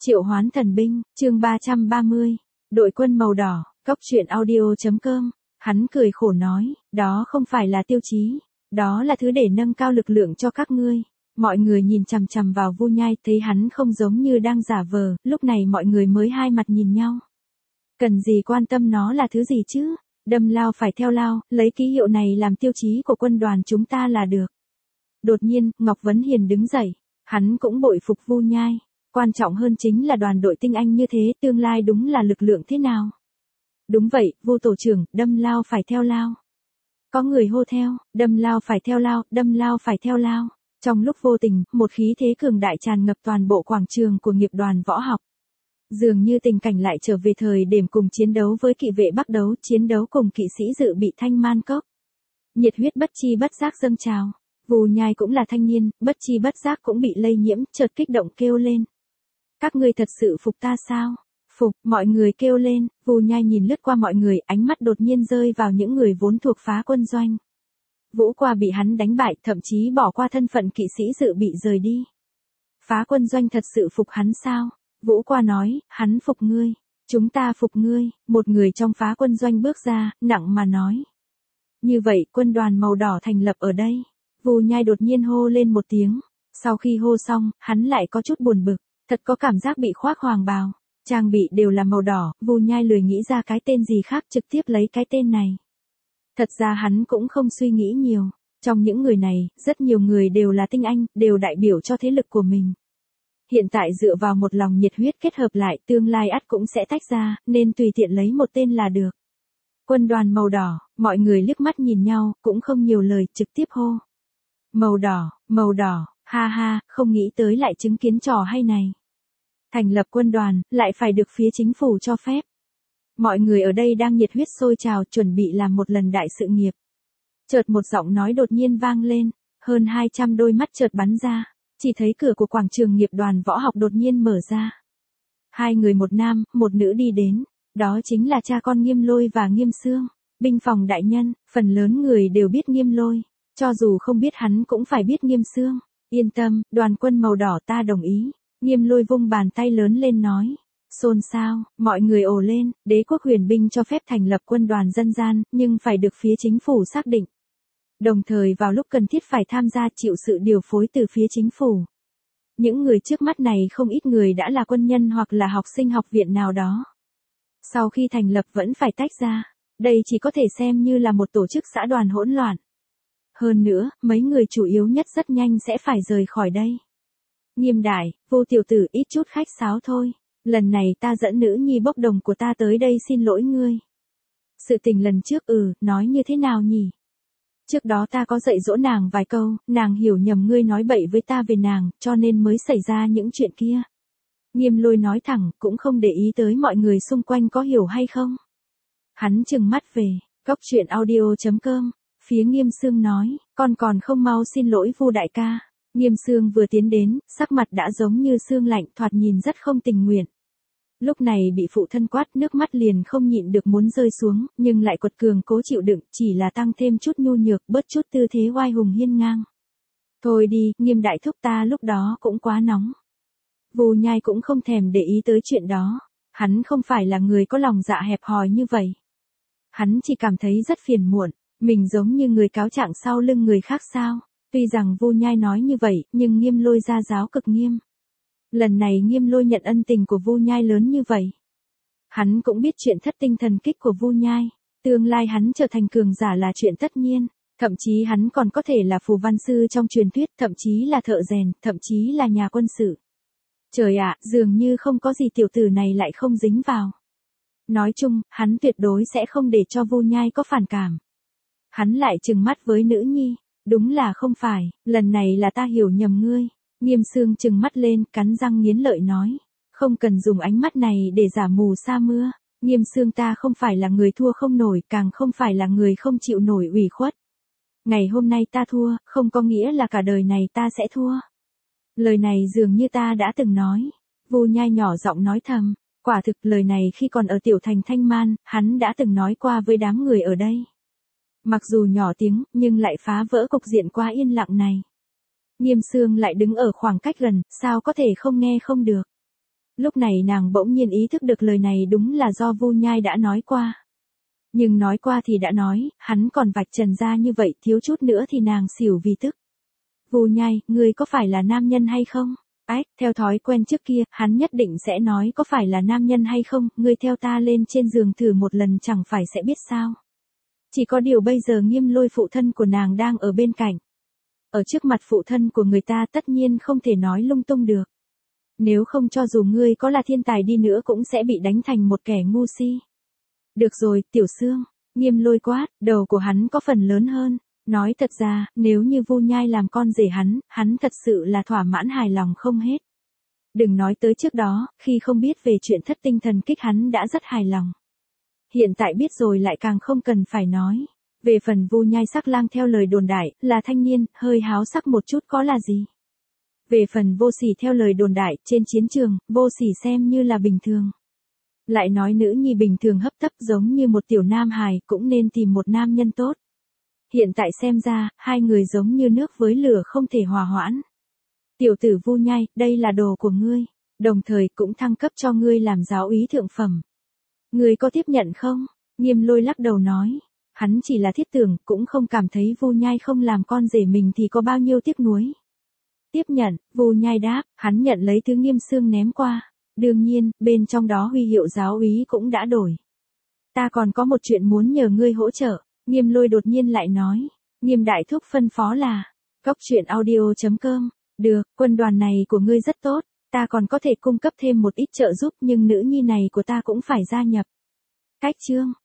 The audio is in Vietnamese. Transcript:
Triệu hoán thần binh, chương 330, đội quân màu đỏ, Cóc truyện audio.com, hắn cười khổ nói, đó không phải là tiêu chí, đó là thứ để nâng cao lực lượng cho các ngươi. Mọi người nhìn chằm chằm vào Vu Nhai, thấy hắn không giống như đang giả vờ, lúc này mọi người mới hai mặt nhìn nhau. Cần gì quan tâm nó là thứ gì chứ, đâm lao phải theo lao, lấy ký hiệu này làm tiêu chí của quân đoàn chúng ta là được. Đột nhiên, Ngọc Vấn Hiền đứng dậy, hắn cũng bội phục Vu Nhai. Quan trọng hơn chính là đoàn đội tinh anh như thế, tương lai đúng là lực lượng thế nào. Đúng vậy, Vu tổ trưởng, đâm lao phải theo lao. Có người hô theo, đâm lao phải theo lao, đâm lao phải theo lao. Trong lúc vô tình, một khí thế cường đại tràn ngập toàn bộ quảng trường của nghiệp đoàn võ học. Dường như tình cảnh lại trở về thời điểm cùng chiến đấu với kỵ vệ Bắc đấu, chiến đấu cùng kỵ sĩ dự bị Thanh Man Cốc. Nhiệt huyết bất chi bất giác dâng trào. Vu Nhai cũng là thanh niên, bất chi bất giác cũng bị lây nhiễm, chợt kích động kêu lên. Các ngươi thật sự phục ta sao? Phục, mọi người kêu lên. Vu Nhai nhìn lướt qua mọi người, ánh mắt đột nhiên rơi vào những người vốn thuộc phá quân doanh. Vũ Qua bị hắn đánh bại, thậm chí bỏ qua thân phận kỵ sĩ dự bị rời đi. Phá quân doanh thật sự phục hắn sao? Vũ Qua nói, hắn phục ngươi. Chúng ta phục ngươi. Một người trong phá quân doanh bước ra, nặng mà nói. Như vậy, quân đoàn màu đỏ thành lập ở đây. Vu Nhai đột nhiên hô lên một tiếng. Sau khi hô xong, hắn lại có chút buồn bực. Thật có cảm giác bị khoác hoàng bào. Trang bị đều là màu đỏ, Vu Nhai lười nghĩ ra cái tên gì khác, trực tiếp lấy cái tên này. Thật ra hắn cũng không suy nghĩ nhiều. Trong những người này, rất nhiều người đều là tinh anh, đều đại biểu cho thế lực của mình. Hiện tại dựa vào một lòng nhiệt huyết kết hợp lại, tương lai ắt cũng sẽ tách ra, nên tùy tiện lấy một tên là được. Quân đoàn màu đỏ, mọi người liếc mắt nhìn nhau, cũng không nhiều lời, trực tiếp hô. Màu đỏ, ha ha, không nghĩ tới lại chứng kiến trò hay này. Thành lập quân đoàn, lại phải được phía chính phủ cho phép. Mọi người ở đây đang nhiệt huyết sôi trào, chuẩn bị làm một lần đại sự nghiệp. Chợt một giọng nói đột nhiên vang lên, hơn 200 đôi mắt chợt bắn ra, chỉ thấy cửa của quảng trường nghiệp đoàn võ học đột nhiên mở ra. Hai người một nam, một nữ đi đến, đó chính là cha con Nghiêm Lôi và Nghiêm Xương, binh phòng đại nhân, phần lớn người đều biết Nghiêm Lôi, cho dù không biết hắn cũng phải biết Nghiêm Xương. Yên tâm, đoàn quân màu đỏ ta đồng ý. Nghiêm Lôi vung bàn tay lớn lên nói. Xôn xao, mọi người ồ lên, đế quốc huyền binh cho phép thành lập quân đoàn dân gian, nhưng phải được phía chính phủ xác định. Đồng thời vào lúc cần thiết phải tham gia chịu sự điều phối từ phía chính phủ. Những người trước mắt này không ít người đã là quân nhân hoặc là học sinh học viện nào đó. Sau khi thành lập vẫn phải tách ra, đây chỉ có thể xem như là một tổ chức xã đoàn hỗn loạn. Hơn nữa, mấy người chủ yếu nhất rất nhanh sẽ phải rời khỏi đây. Nghiêm đại, Vô tiểu tử ít chút khách sáo thôi. Lần này ta dẫn nữ nhi bốc đồng của ta tới đây xin lỗi ngươi. Sự tình lần trước nói như thế nào nhỉ? Trước đó ta có dạy dỗ nàng vài câu, nàng hiểu nhầm ngươi nói bậy với ta về nàng, cho nên mới xảy ra những chuyện kia. Nghiêm Lôi nói thẳng, cũng không để ý tới mọi người xung quanh có hiểu hay không. Hắn trừng mắt về, Cóc truyện audio.com, phía Nghiêm Xương nói, con còn không mau xin lỗi Vu đại ca. Nghiêm Xương vừa tiến đến, sắc mặt đã giống như xương lạnh, thoạt nhìn rất không tình nguyện. Lúc này bị phụ thân quát, nước mắt liền không nhịn được muốn rơi xuống, nhưng lại quật cường cố chịu đựng, chỉ là tăng thêm chút nhu nhược, bớt chút tư thế oai hùng hiên ngang. Thôi đi, Nghiêm đại thúc ta lúc đó cũng quá nóng. Vu Nhai cũng không thèm để ý tới chuyện đó. Hắn không phải là người có lòng dạ hẹp hòi như vậy. Hắn chỉ cảm thấy rất phiền muộn, mình giống như người cáo trạng sau lưng người khác sao. Tuy rằng Vu Nhai nói như vậy, nhưng Nghiêm Lôi ra giáo cực nghiêm. Lần này Nghiêm Lôi nhận ân tình của Vu Nhai lớn như vậy. Hắn cũng biết chuyện thất tinh thần kích của Vu Nhai. Tương lai hắn trở thành cường giả là chuyện tất nhiên. Thậm chí hắn còn có thể là phù văn sư trong truyền thuyết, thậm chí là thợ rèn, thậm chí là nhà quân sự. Trời ạ, dường như không có gì tiểu tử này lại không dính vào. Nói chung, hắn tuyệt đối sẽ không để cho Vu Nhai có phản cảm. Hắn lại trừng mắt với nữ nhi. Đúng là không phải, lần này là ta hiểu nhầm ngươi. Nghiêm Xương trừng mắt lên, cắn răng nghiến lợi nói. Không cần dùng ánh mắt này để giả mù sa mưa. Nghiêm Xương ta không phải là người thua không nổi, càng không phải là người không chịu nổi ủy khuất. Ngày hôm nay ta thua, không có nghĩa là cả đời này ta sẽ thua. Lời này dường như ta đã từng nói. Vu Nhai nhỏ giọng nói thầm. Quả thực lời này khi còn ở tiểu thành Thanh Man, hắn đã từng nói qua với đám người ở đây. Mặc dù nhỏ tiếng, nhưng lại phá vỡ cục diện quá yên lặng này. Nghiêm Xương lại đứng ở khoảng cách gần, sao có thể không nghe không được. Lúc này nàng bỗng nhiên ý thức được lời này đúng là do Vu Nhai đã nói qua. Nhưng nói qua thì đã nói, hắn còn vạch trần ra như vậy thiếu chút nữa thì nàng xỉu vì tức. Vu Nhai, ngươi có phải là nam nhân hay không? Ách, theo thói quen trước kia, hắn nhất định sẽ nói có phải là nam nhân hay không, ngươi theo ta lên trên giường thử một lần chẳng phải sẽ biết sao. Chỉ có điều bây giờ Nghiêm Lôi phụ thân của nàng đang ở bên cạnh. Ở trước mặt phụ thân của người ta tất nhiên không thể nói lung tung được. Nếu không cho dù ngươi có là thiên tài đi nữa cũng sẽ bị đánh thành một kẻ ngu si. Được rồi, Tiểu Sương, Nghiêm Lôi quát, đầu của hắn có phần lớn hơn. Nói thật ra, nếu như Vu Nhai làm con rể hắn thật sự là thỏa mãn hài lòng không hết. Đừng nói tới trước đó, khi không biết về chuyện thất tinh thần kích hắn đã rất hài lòng. Hiện tại biết rồi lại càng không cần phải nói. Về phần Vu Nhai sắc lang theo lời đồn đại, là thanh niên, hơi háo sắc một chút có là gì. Về phần Vô Sỉ theo lời đồn đại, trên chiến trường, Vô Sỉ xem như là bình thường. Lại nói nữ nhi bình thường hấp tấp giống như một tiểu nam hài cũng nên tìm một nam nhân tốt. Hiện tại xem ra, hai người giống như nước với lửa không thể hòa hoãn. Tiểu tử Vu Nhai, đây là đồ của ngươi, đồng thời cũng thăng cấp cho ngươi làm giáo úy thượng phẩm. Ngươi có tiếp nhận không? Nghiêm Lôi lắc đầu nói. Hắn chỉ là thiết tưởng, cũng không cảm thấy Vu Nhai không làm con rể mình thì có bao nhiêu tiếc nuối. Tiếp nhận, Vu Nhai đáp, hắn nhận lấy thứ Nghiêm Sương ném qua. Đương nhiên, bên trong đó huy hiệu giáo úy cũng đã đổi. Ta còn có một chuyện muốn nhờ ngươi hỗ trợ. Nghiêm Lôi đột nhiên lại nói. Nghiêm đại thúc phân phó là. Coctruyện.audio.com. Được, quân đoàn này của ngươi rất tốt. Ta còn có thể cung cấp thêm một ít trợ giúp nhưng nữ nhi này của ta cũng phải gia nhập. Cách chương.